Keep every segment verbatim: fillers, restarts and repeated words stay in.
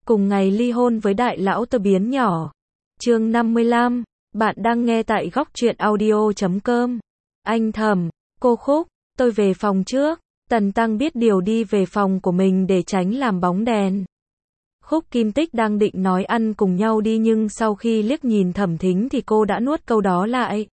cùng ngày ly hôn với đại lão tơ biến nhỏ. Chương năm mươi lăm, bạn đang nghe tại góc truyện audio chấm com. Anh Thẩm, cô Khúc, tôi về phòng trước. Tần Tăng biết điều đi về phòng của mình để tránh làm bóng đèn. Khúc Kim Tích đang định nói ăn cùng nhau đi nhưng sau khi liếc nhìn Thẩm Thính thì cô đã nuốt câu đó lại.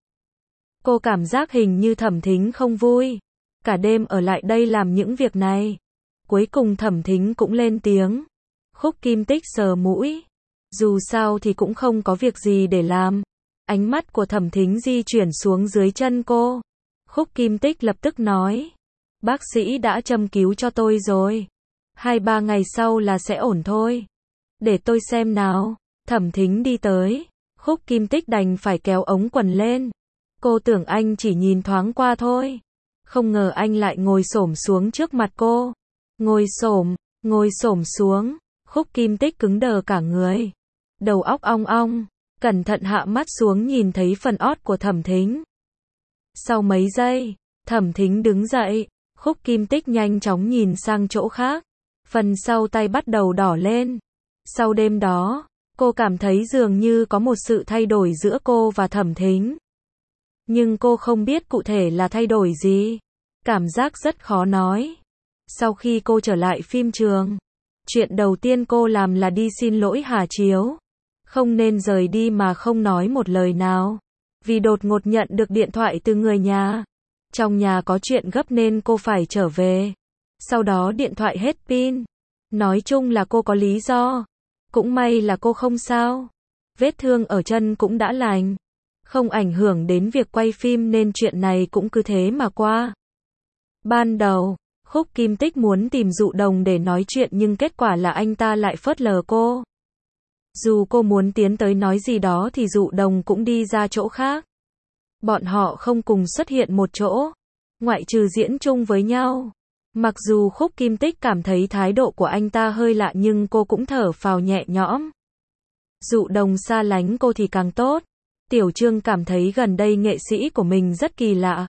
Cô cảm giác hình như Thẩm Thính không vui. Cả đêm ở lại đây làm những việc này. Cuối cùng Thẩm Thính cũng lên tiếng. Khúc Kim Tích sờ mũi. Dù sao thì cũng không có việc gì để làm. Ánh mắt của Thẩm Thính di chuyển xuống dưới chân cô. Khúc Kim Tích lập tức nói. Bác sĩ đã châm cứu cho tôi rồi. Hai ba ngày sau là sẽ ổn thôi. Để tôi xem nào. Thẩm Thính đi tới. Khúc Kim Tích đành phải kéo ống quần lên. Cô tưởng anh chỉ nhìn thoáng qua thôi. Không ngờ anh lại ngồi xổm xuống trước mặt cô. Ngồi xổm, ngồi xổm xuống. Khúc Kim Tích cứng đờ cả người. Đầu óc ong ong. Cẩn thận hạ mắt xuống nhìn thấy phần ót của Thẩm Thính. Sau mấy giây, Thẩm Thính đứng dậy. Khúc Kim Tích nhanh chóng nhìn sang chỗ khác. Phần sau tay bắt đầu đỏ lên. Sau đêm đó, cô cảm thấy dường như có một sự thay đổi giữa cô và Thẩm Thính. Nhưng cô không biết cụ thể là thay đổi gì. Cảm giác rất khó nói. Sau khi cô trở lại phim trường, chuyện đầu tiên cô làm là đi xin lỗi Hà Chiếu. Không nên rời đi mà không nói một lời nào. Vì đột ngột nhận được điện thoại từ người nhà. Trong nhà có chuyện gấp nên cô phải trở về. Sau đó điện thoại hết pin. Nói chung là cô có lý do. Cũng may là cô không sao. Vết thương ở chân cũng đã lành. Không ảnh hưởng đến việc quay phim nên chuyện này cũng cứ thế mà qua. Ban đầu, Khúc Kim Tích muốn tìm Dụ Đồng để nói chuyện nhưng kết quả là anh ta lại phớt lờ cô. Dù cô muốn tiến tới nói gì đó thì Dụ Đồng cũng đi ra chỗ khác. Bọn họ không cùng xuất hiện một chỗ, ngoại trừ diễn chung với nhau. Mặc dù Khúc Kim Tích cảm thấy thái độ của anh ta hơi lạ nhưng cô cũng thở phào nhẹ nhõm. Dụ Đồng xa lánh cô thì càng tốt. Tiểu Trương cảm thấy gần đây nghệ sĩ của mình rất kỳ lạ.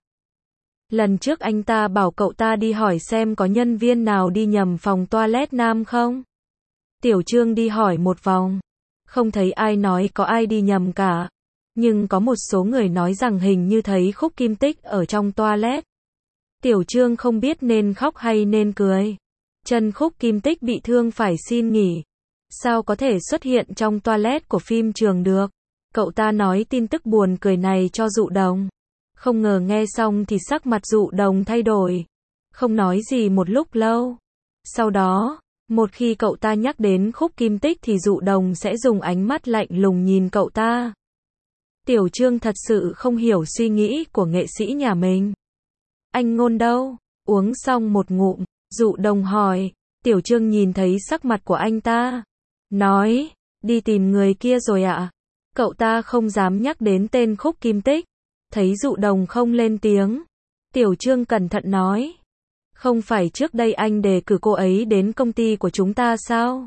Lần trước anh ta bảo cậu ta đi hỏi xem có nhân viên nào đi nhầm phòng toilet nam không. Tiểu Trương đi hỏi một vòng. Không thấy ai nói có ai đi nhầm cả. Nhưng có một số người nói rằng hình như thấy Khúc Kim Tích ở trong toilet. Tiểu Trương không biết nên khóc hay nên cười. Chân Khúc Kim Tích bị thương phải xin nghỉ. Sao có thể xuất hiện trong toilet của phim trường được? Cậu ta nói tin tức buồn cười này cho Dụ Đồng. Không ngờ nghe xong thì sắc mặt Dụ Đồng thay đổi. Không nói gì một lúc lâu. Sau đó, một khi cậu ta nhắc đến Khúc Kim Tích thì Dụ Đồng sẽ dùng ánh mắt lạnh lùng nhìn cậu ta. Tiểu Trương thật sự không hiểu suy nghĩ của nghệ sĩ nhà mình. Anh Ngôn đâu? Uống xong một ngụm, Dụ Đồng hỏi. Tiểu Trương nhìn thấy sắc mặt của anh ta. Nói, đi tìm người kia rồi ạ. Cậu ta không dám nhắc đến tên Khúc Kim Tích. Thấy Dụ Đồng không lên tiếng. Tiểu Trương cẩn thận nói. Không phải trước đây anh đề cử cô ấy đến công ty của chúng ta sao?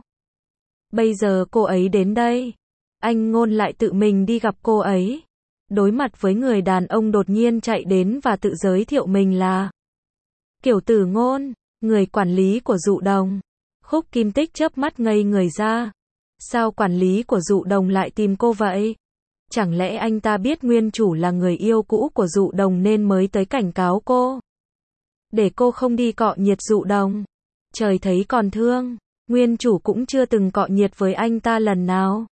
Bây giờ cô ấy đến đây. Anh Ngôn lại tự mình đi gặp cô ấy. Đối mặt với người đàn ông đột nhiên chạy đến và tự giới thiệu mình là Kiểu Tử Ngôn, người quản lý của Dụ Đồng. Khúc Kim Tích chớp mắt ngây người ra. Sao quản lý của Dụ Đồng lại tìm cô vậy? Chẳng lẽ anh ta biết nguyên chủ là người yêu cũ của Dụ Đồng nên mới tới cảnh cáo cô? Để cô không đi cọ nhiệt Dụ Đồng. Trời thấy còn thương, nguyên chủ cũng chưa từng cọ nhiệt với anh ta lần nào.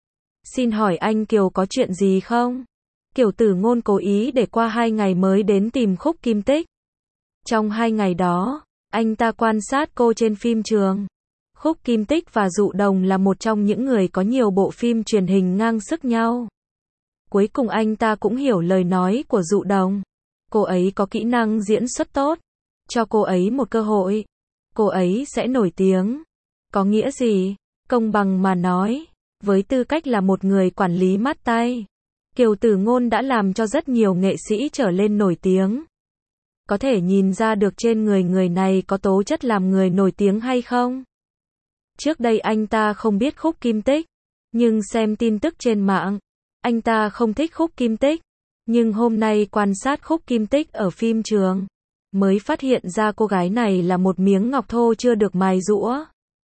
Xin hỏi anh Kiều có chuyện gì không? Kiểu Tử Ngôn cố ý để qua hai ngày mới đến tìm Khúc Kim Tích. Trong hai ngày đó, anh ta quan sát cô trên phim trường. Khúc Kim Tích và Dụ Đồng là một trong những người có nhiều bộ phim truyền hình ngang sức nhau. Cuối cùng anh ta cũng hiểu lời nói của Dụ Đồng. Cô ấy có kỹ năng diễn xuất tốt. Cho cô ấy một cơ hội. Cô ấy sẽ nổi tiếng. Có nghĩa gì? Công bằng mà nói. Với tư cách là một người quản lý mát tay, Kiều Tử Ngôn đã làm cho rất nhiều nghệ sĩ trở lên nổi tiếng. Có thể nhìn ra được trên người người này có tố chất làm người nổi tiếng hay không? Trước đây anh ta không biết Khúc Kim Tích, nhưng xem tin tức trên mạng, anh ta không thích Khúc Kim Tích. Nhưng hôm nay quan sát Khúc Kim Tích ở phim trường, mới phát hiện ra cô gái này là một miếng ngọc thô chưa được mài giũa.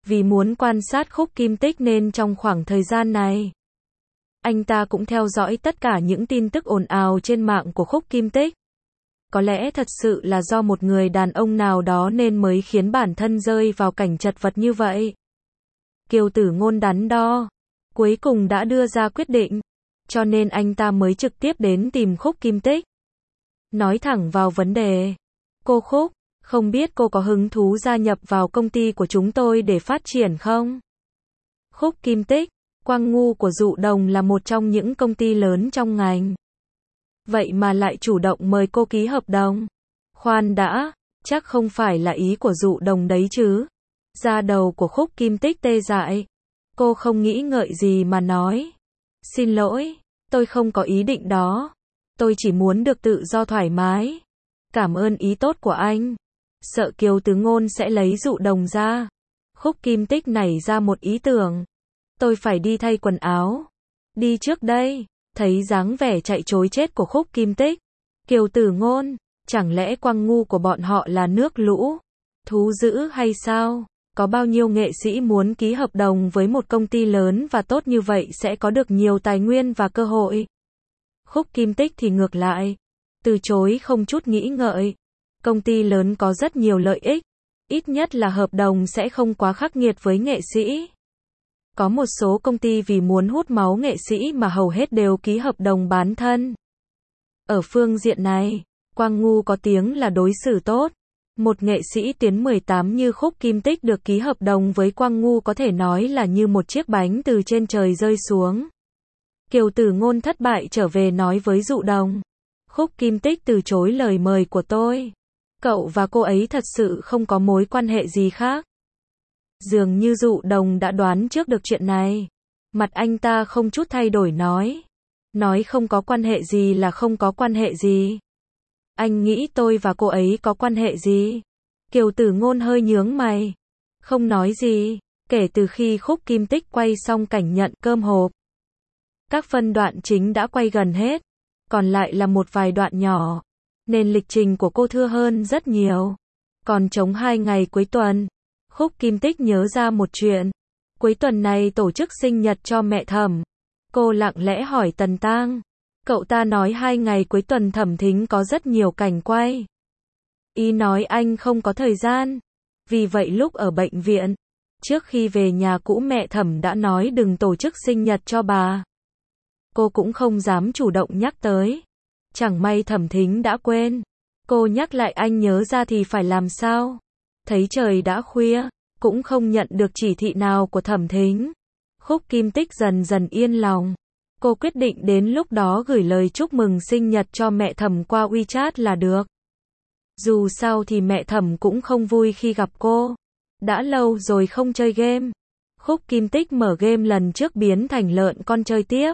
Vì muốn quan sát Khúc Kim Tích nên trong khoảng thời gian này, anh ta cũng theo dõi tất cả những tin tức ồn ào trên mạng của Khúc Kim Tích. Có lẽ thật sự là do một người đàn ông nào đó nên mới khiến bản thân rơi vào cảnh chật vật như vậy. Kiều Tử Ngôn đắn đo, cuối cùng đã đưa ra quyết định, cho nên anh ta mới trực tiếp đến tìm Khúc Kim Tích. Nói thẳng vào vấn đề. Cô Khúc, không biết cô có hứng thú gia nhập vào công ty của chúng tôi để phát triển không? Khúc Kim Tích, Quang Ngu của Dụ Đồng là một trong những công ty lớn trong ngành. Vậy mà lại chủ động mời cô ký hợp đồng. Khoan đã, chắc không phải là ý của Dụ Đồng đấy chứ. Da đầu của Khúc Kim Tích tê dại. Cô không nghĩ ngợi gì mà nói. Xin lỗi, tôi không có ý định đó. Tôi chỉ muốn được tự do thoải mái. Cảm ơn ý tốt của anh. Sợ Kiều Tử Ngôn sẽ lấy Dụ Đồng ra. Khúc Kim Tích nảy ra một ý tưởng. Tôi phải đi thay quần áo. Đi trước đây. Thấy dáng vẻ chạy trối chết của Khúc Kim Tích. Kiều Tử Ngôn, chẳng lẽ Quang Ngu của bọn họ là nước lũ thú dữ hay sao? Có bao nhiêu nghệ sĩ muốn ký hợp đồng với một công ty lớn và tốt như vậy sẽ có được nhiều tài nguyên và cơ hội. Khúc Kim Tích thì ngược lại. Từ chối không chút nghĩ ngợi. Công ty lớn có rất nhiều lợi ích. Ít nhất là hợp đồng sẽ không quá khắc nghiệt với nghệ sĩ. Có một số công ty vì muốn hút máu nghệ sĩ mà hầu hết đều ký hợp đồng bán thân. Ở phương diện này, Quang Ngu có tiếng là đối xử tốt. Một nghệ sĩ tiến mười tám như Khúc Kim Tích được ký hợp đồng với Quang Ngu có thể nói là như một chiếc bánh từ trên trời rơi xuống. Kiều Tử Ngôn thất bại trở về nói với Dụ Đồng. Khúc Kim Tích từ chối lời mời của tôi. Cậu và cô ấy thật sự không có mối quan hệ gì khác. Dường như Dụ Đồng đã đoán trước được chuyện này. Mặt anh ta không chút thay đổi nói. Nói không có quan hệ gì là không có quan hệ gì. Anh nghĩ tôi và cô ấy có quan hệ gì? Kiều Tử Ngôn hơi nhướng mày. Không nói gì. Kể từ khi Khúc Kim Tích quay xong cảnh nhận cơm hộp, các phân đoạn chính đã quay gần hết. Còn lại là một vài đoạn nhỏ. Nên lịch trình của cô thưa hơn rất nhiều. Còn trống hai ngày cuối tuần. Khúc Kim Tích nhớ ra một chuyện. Cuối tuần này tổ chức sinh nhật cho mẹ Thẩm. Cô lặng lẽ hỏi Tần Tang. Cậu ta nói hai ngày cuối tuần Thẩm Thính có rất nhiều cảnh quay. Ý nói anh không có thời gian. Vì vậy lúc ở bệnh viện, trước khi về nhà cũ mẹ Thẩm đã nói đừng tổ chức sinh nhật cho bà. Cô cũng không dám chủ động nhắc tới. Chẳng may Thẩm Thính đã quên. Cô nhắc lại anh nhớ ra thì phải làm sao? Thấy trời đã khuya, cũng không nhận được chỉ thị nào của Thẩm Thính. Khúc Kim Tích dần dần yên lòng. Cô quyết định đến lúc đó gửi lời chúc mừng sinh nhật cho mẹ Thẩm qua WeChat là được. Dù sao thì mẹ Thẩm cũng không vui khi gặp cô. Đã lâu rồi không chơi game. Khúc Kim Tích mở game lần trước biến thành lợn con chơi tiếp.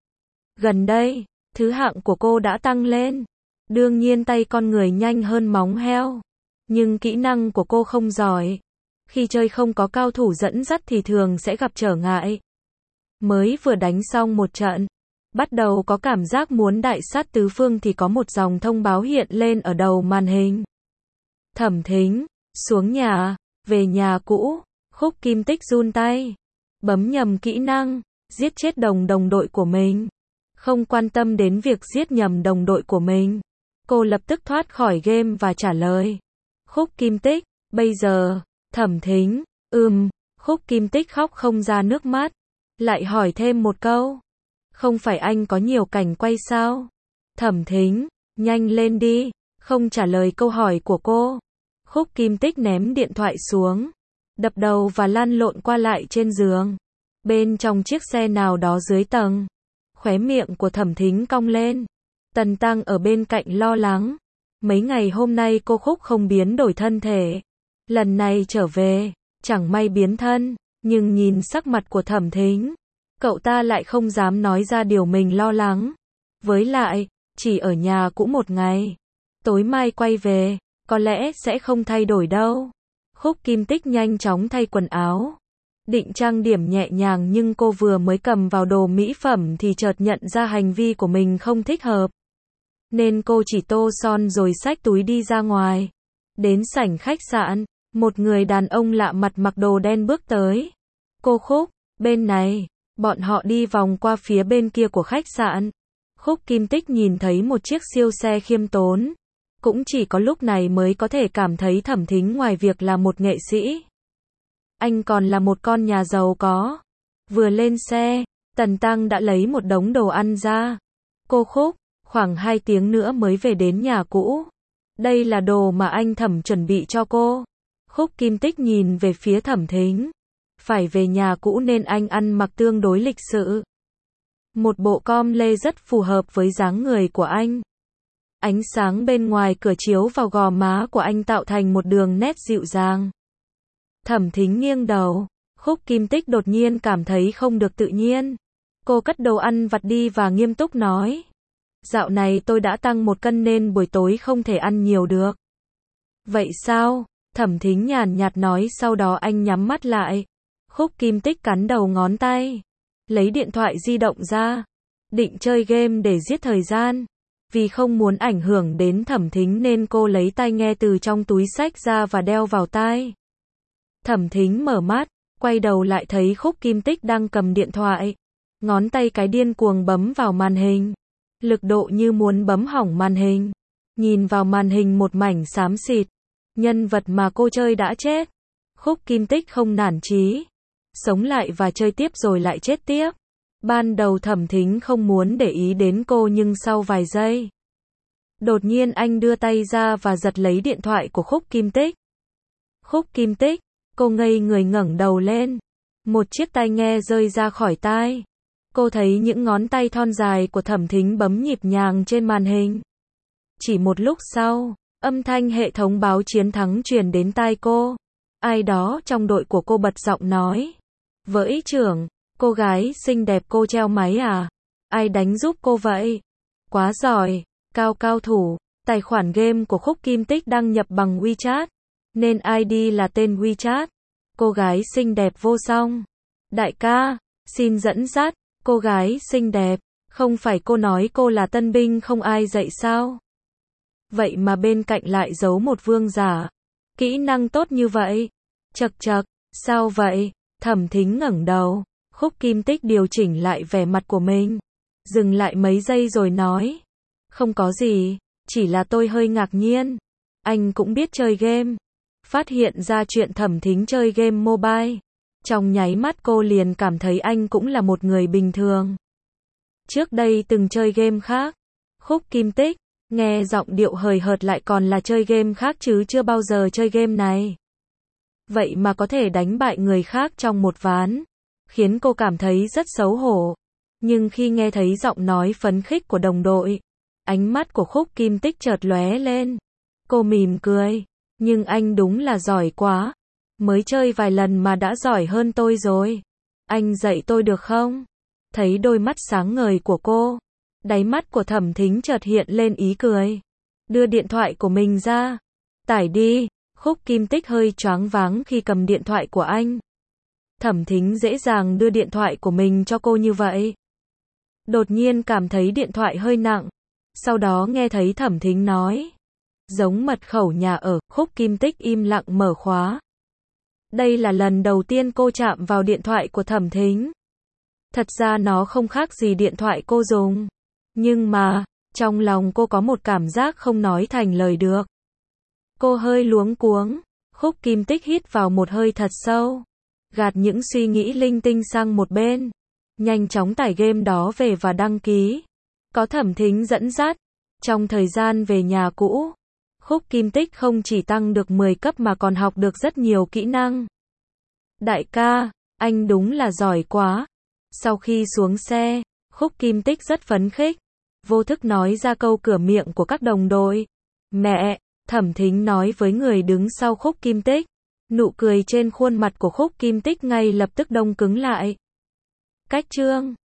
Gần đây, thứ hạng của cô đã tăng lên. Đương nhiên tay con người nhanh hơn móng heo. Nhưng kỹ năng của cô không giỏi. Khi chơi không có cao thủ dẫn dắt thì thường sẽ gặp trở ngại. Mới vừa đánh xong một trận, bắt đầu có cảm giác muốn đại sát tứ phương thì có một dòng thông báo hiện lên ở đầu màn hình. Thẩm Thính, xuống nhà, về nhà cũ. Khúc Kim Tích run tay, bấm nhầm kỹ năng, giết chết đồng đồng đội của mình. Không quan tâm đến việc giết nhầm đồng đội của mình. Cô lập tức thoát khỏi game và trả lời. Khúc Kim Tích, bây giờ, Thẩm Thính, ừm, Khúc Kim Tích khóc không ra nước mắt. Lại hỏi thêm một câu. Không phải anh có nhiều cảnh quay sao? Thẩm Thính, nhanh lên đi, không trả lời câu hỏi của cô. Khúc Kim Tích ném điện thoại xuống, đập đầu và lăn lộn qua lại trên giường. Bên trong chiếc xe nào đó dưới tầng, khóe miệng của Thẩm Thính cong lên. Tần Tăng ở bên cạnh lo lắng. Mấy ngày hôm nay cô Khúc không biến đổi thân thể. Lần này trở về, chẳng may biến thân, nhưng nhìn sắc mặt của Thẩm Thính, cậu ta lại không dám nói ra điều mình lo lắng. Với lại, chỉ ở nhà cũng một ngày. Tối mai quay về, có lẽ sẽ không thay đổi đâu. Khúc Kim Tích nhanh chóng thay quần áo. Định trang điểm nhẹ nhàng nhưng cô vừa mới cầm vào đồ mỹ phẩm thì chợt nhận ra hành vi của mình không thích hợp. Nên cô chỉ tô son rồi xách túi đi ra ngoài. Đến sảnh khách sạn, Một người đàn ông lạ mặt mặc đồ đen bước tới. Cô Khúc, bên này. Bọn họ đi vòng qua phía bên kia của khách sạn. Khúc Kim Tích nhìn thấy một chiếc siêu xe khiêm tốn. Cũng chỉ có lúc này mới có thể cảm thấy Thẩm Thính ngoài việc là một nghệ sĩ, anh còn là một con nhà giàu có. Vừa lên xe, Tần Tăng đã lấy một đống đồ ăn ra. Cô Khúc, khoảng hai tiếng nữa mới về đến nhà cũ. Đây là đồ mà anh Thẩm chuẩn bị cho cô. Khúc Kim Tích nhìn về phía Thẩm Thính. Phải về nhà cũ nên anh ăn mặc tương đối lịch sự. Một bộ com lê rất phù hợp với dáng người của anh. Ánh sáng bên ngoài cửa chiếu vào gò má của anh tạo thành một đường nét dịu dàng. Thẩm Thính nghiêng đầu. Khúc Kim Tích đột nhiên cảm thấy không được tự nhiên. Cô cất đồ ăn vặt đi và nghiêm túc nói. Dạo này tôi đã tăng một cân nên buổi tối không thể ăn nhiều được. Vậy sao? Thẩm Thính nhàn nhạt nói, sau đó anh nhắm mắt lại. Khúc Kim Tích cắn đầu ngón tay. Lấy điện thoại di động ra. Định chơi game để giết thời gian. Vì không muốn ảnh hưởng đến Thẩm Thính nên cô lấy tai nghe từ trong túi xách ra và đeo vào tai. Thẩm Thính mở mắt, quay đầu lại thấy Khúc Kim Tích đang cầm điện thoại. Ngón tay cái điên cuồng bấm vào màn hình. Lực độ như muốn bấm hỏng màn hình. Nhìn vào màn hình một mảnh xám xịt. Nhân vật mà cô chơi đã chết. Khúc Kim Tích không nản chí. Sống lại và chơi tiếp rồi lại chết tiếp. Ban đầu Thẩm Thính không muốn để ý đến cô nhưng sau vài giây. Đột nhiên anh đưa tay ra và giật lấy điện thoại của Khúc Kim Tích. Khúc Kim Tích, cô ngây người ngẩng đầu lên. Một chiếc tai nghe rơi ra khỏi tai. Cô thấy những ngón tay thon dài của Thẩm Thính bấm nhịp nhàng trên màn hình. Chỉ một lúc sau, âm thanh hệ thống báo chiến thắng truyền đến tai cô. Ai đó trong đội của cô bật giọng nói. Với trưởng, cô gái xinh đẹp cô treo máy à? Ai đánh giúp cô vậy? Quá giỏi, cao cao thủ. Tài khoản game của Khúc Kim Tích đăng nhập bằng WeChat, nên i đê là tên WeChat. Cô gái xinh đẹp vô song. Đại ca, xin dẫn dắt. Cô gái xinh đẹp, không phải cô nói cô là tân binh không ai dạy sao? Vậy mà bên cạnh lại giấu một vương giả. Kỹ năng tốt như vậy. Chậc chậc, sao vậy? Thẩm Thính ngẩng đầu. Khúc Kim Tích điều chỉnh lại vẻ mặt của mình. Dừng lại mấy giây rồi nói. Không có gì, chỉ là tôi hơi ngạc nhiên. Anh cũng biết chơi game. Phát hiện ra chuyện Thẩm Thính chơi game mobile. Trong nháy mắt cô liền cảm thấy anh cũng là một người bình thường. Trước đây từng chơi game khác. Khúc Kim Tích, nghe giọng điệu hời hợt lại còn là chơi game khác chứ chưa bao giờ chơi game này. Vậy mà có thể đánh bại người khác trong một ván. Khiến cô cảm thấy rất xấu hổ. Nhưng khi nghe thấy giọng nói phấn khích của đồng đội, ánh mắt của Khúc Kim Tích chợt lóe lên. Cô mỉm cười. Nhưng anh đúng là giỏi quá. Mới chơi vài lần mà đã giỏi hơn tôi rồi. Anh dạy tôi được không? Thấy đôi mắt sáng ngời của cô, đáy mắt của Thẩm Thính chợt hiện lên ý cười. Đưa điện thoại của mình ra. Tải đi. Khúc Kim Tích hơi choáng váng khi cầm điện thoại của anh. Thẩm Thính dễ dàng đưa điện thoại của mình cho cô như vậy. Đột nhiên cảm thấy điện thoại hơi nặng. Sau đó nghe thấy Thẩm Thính nói. Giống mật khẩu nhà ở. Khúc Kim Tích im lặng mở khóa. Đây là lần đầu tiên cô chạm vào điện thoại của Thẩm Thính. Thật ra nó không khác gì điện thoại cô dùng. Nhưng mà, trong lòng cô có một cảm giác không nói thành lời được. Cô hơi luống cuống. Khúc Kim Tích hít vào một hơi thật sâu. Gạt những suy nghĩ linh tinh sang một bên. Nhanh chóng tải game đó về và đăng ký. Có Thẩm Thính dẫn dắt. Trong thời gian về nhà cũ, Khúc Kim Tích không chỉ tăng được mười cấp mà còn học được rất nhiều kỹ năng. Đại ca, anh đúng là giỏi quá. Sau khi xuống xe, Khúc Kim Tích rất phấn khích. Vô thức nói ra câu cửa miệng của các đồng đội. Mẹ, Thẩm Thính nói với người đứng sau Khúc Kim Tích. Nụ cười trên khuôn mặt của Khúc Kim Tích ngay lập tức đông cứng lại. Cách chương